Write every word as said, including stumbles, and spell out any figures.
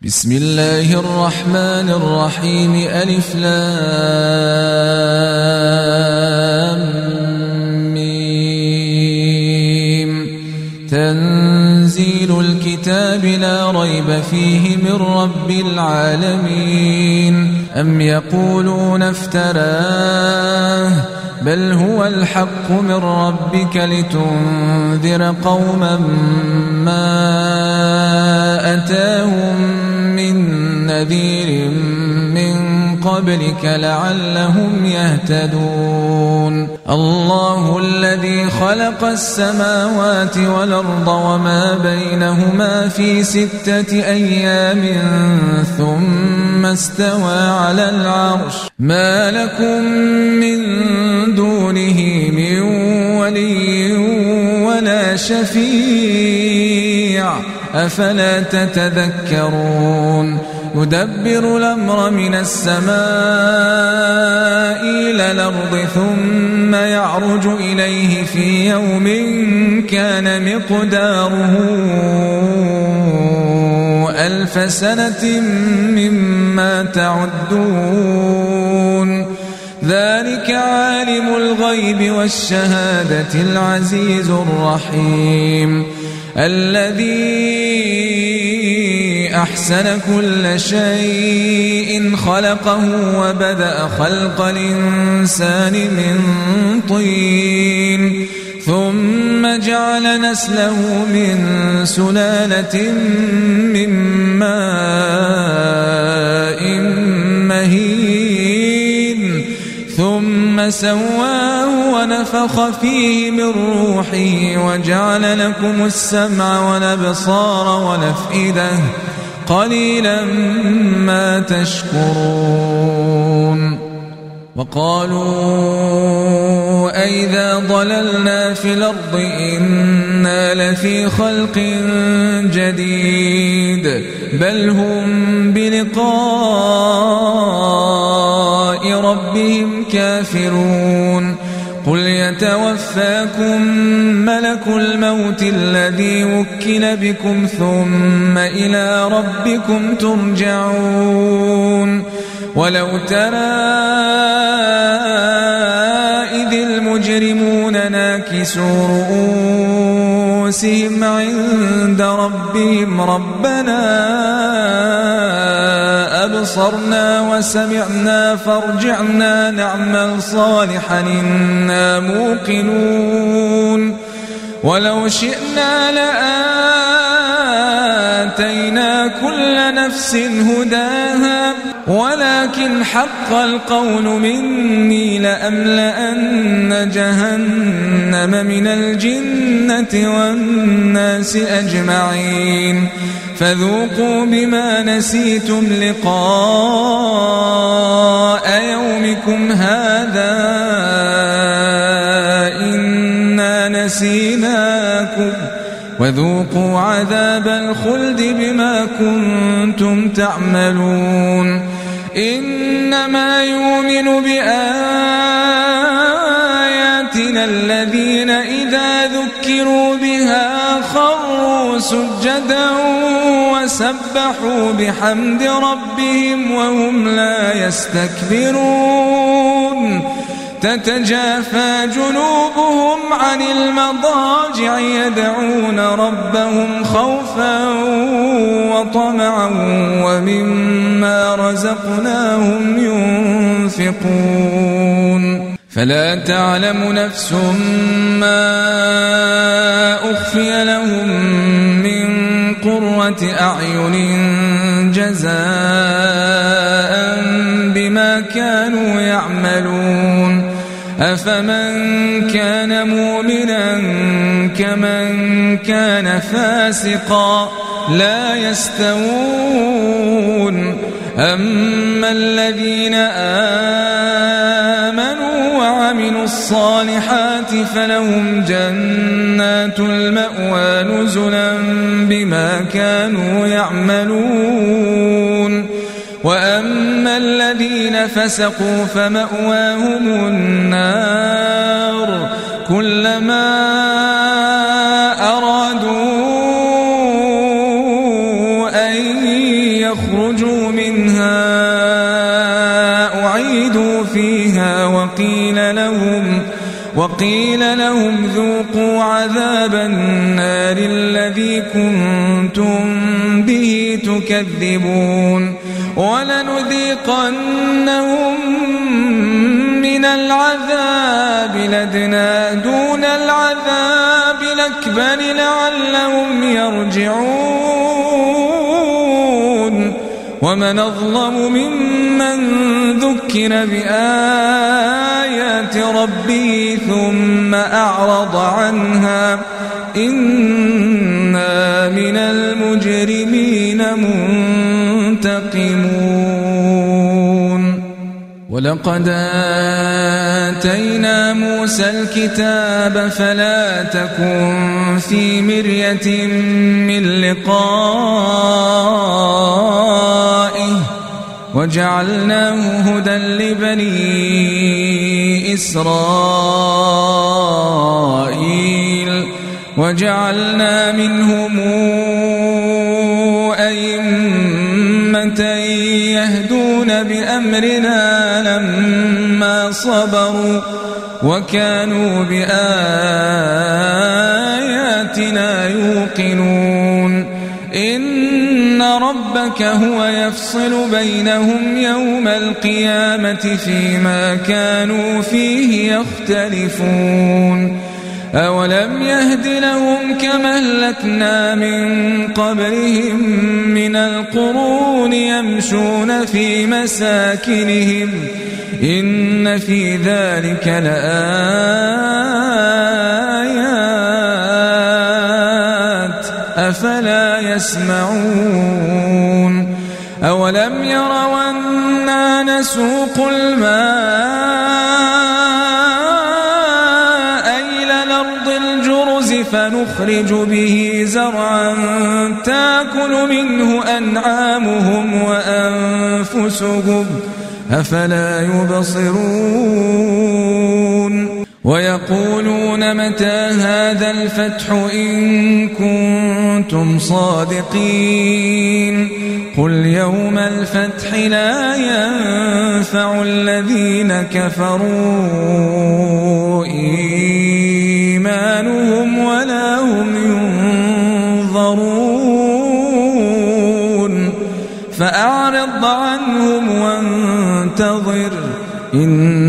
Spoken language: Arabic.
بسم الله الرحمن الرحيم ألف لام ميم تنزيل الكتاب لا ريب فيه من رب العالمين أم يقولون افتراه بل هو الحق من ربك لتنذر قوما ما أتاهم من نذير من قبلك لعلهم يهتدون الله الذي خلق السماوات والأرض وما بينهما في ستة أيام ثم استوى على العرش ما لكم من دونه من ولي ولا شفيع أفلا تتذكرون يدبر الأمر من السماء إلى الأرض ثم يعرج إليه في يوم كان مقداره ألف سنة مما تعدون ذلك عالم الغيب والشهادة العزيز الرحيم الذي أحسن كل شيء خلقه وبدأ خلق الإنسان من طين ثم جعل نسله من سلالة من ماء مهين ثم سواه ونفخ فيه من روحه وجعل لكم السمع والأبصار والأفئدة قليلا ما تشكرون وقالوا أئذا ضللنا في الأرض إنا لفي خلق جديد بل هم بلقاء ربهم كافرون قل يتوفاكم ملك الموت الذي وكل بكم ثم إلى ربكم ترجعون ولو ترى إذ المجرمون ناكسوا رؤوسهم عند ربهم ربنا أبصرنا وسمعنا فارجعنا نعمل صالحا إنا موقنون ولو شئنا لآتينا كل نفس هداها ولكن حق القول مني لأملأن جهنم من الجنة والناس أجمعين فذوقوا بما نسيتم لقاء يومكم هذا إنا نسيناكم وذوقوا عذاب الخلد بما كنتم تعملون إنما يؤمن بآياتنا الذين إذا ذكروا بها خروا سجدا وسبحوا بحمد ربهم وهم لا يستكبرون تتجافى جنوبهم عن المضاجع يدعون ربهم خوفا وطمعا ومما رزقناهم ينفقون فلا تعلم نفس ما أخفي لهم من قرة أعين جزاء بما كانوا يعملون أفمن كان مؤمنا كمن كان فاسقا لا يستوون أما الذين آمنوا وعملوا الصالحات فلهم جنات المأوى نزلا بما كانوا يعملون وأما الذين فسقوا فمأواهم النار كلما أرادوا أن يخرجوا منها أعيدوا فيها وقيل لهم وقيل لهم ذوقوا عذاب النار الذي كنتم به تكذبون ولنذيقنهم من العذاب الأدنى دون العذاب الأكبر لعلهم يرجعون ومن أظلم ممن ذكر بآيات ربه ثم أعرض عنها إنا من المجرمين منتقمون ولقد آتينا موسى الكتاب فلا تكن في مرية من لقائه وجعلناه هدى لبني إسرائيل وجعلنا منهم أئمة يهدون بأمرنا لما صبروا وكانوا بآياتنا يوقنون إن ربك هو يفصل بينهم يوم القيامة فيما كانوا فيه يختلفون أولم يهد لهم كما أهلكنا من قبلهم من القرون يمشون في مساكنهم إن في ذلك لآيات أفلا يسمعون أولم يروا أنا نسوق الماء إلى الأرض الجرز فنخرج به زرعا تأكل منه أنعامهم وأنفسهم أفلا يبصرون ويقولون متى هذا الفتح إن كنتم صادقين قل يوم الفتح لا ينفع الذين كفروا إيمانهم ولا هم ينظرون فأعرض عنهم وانتظر إن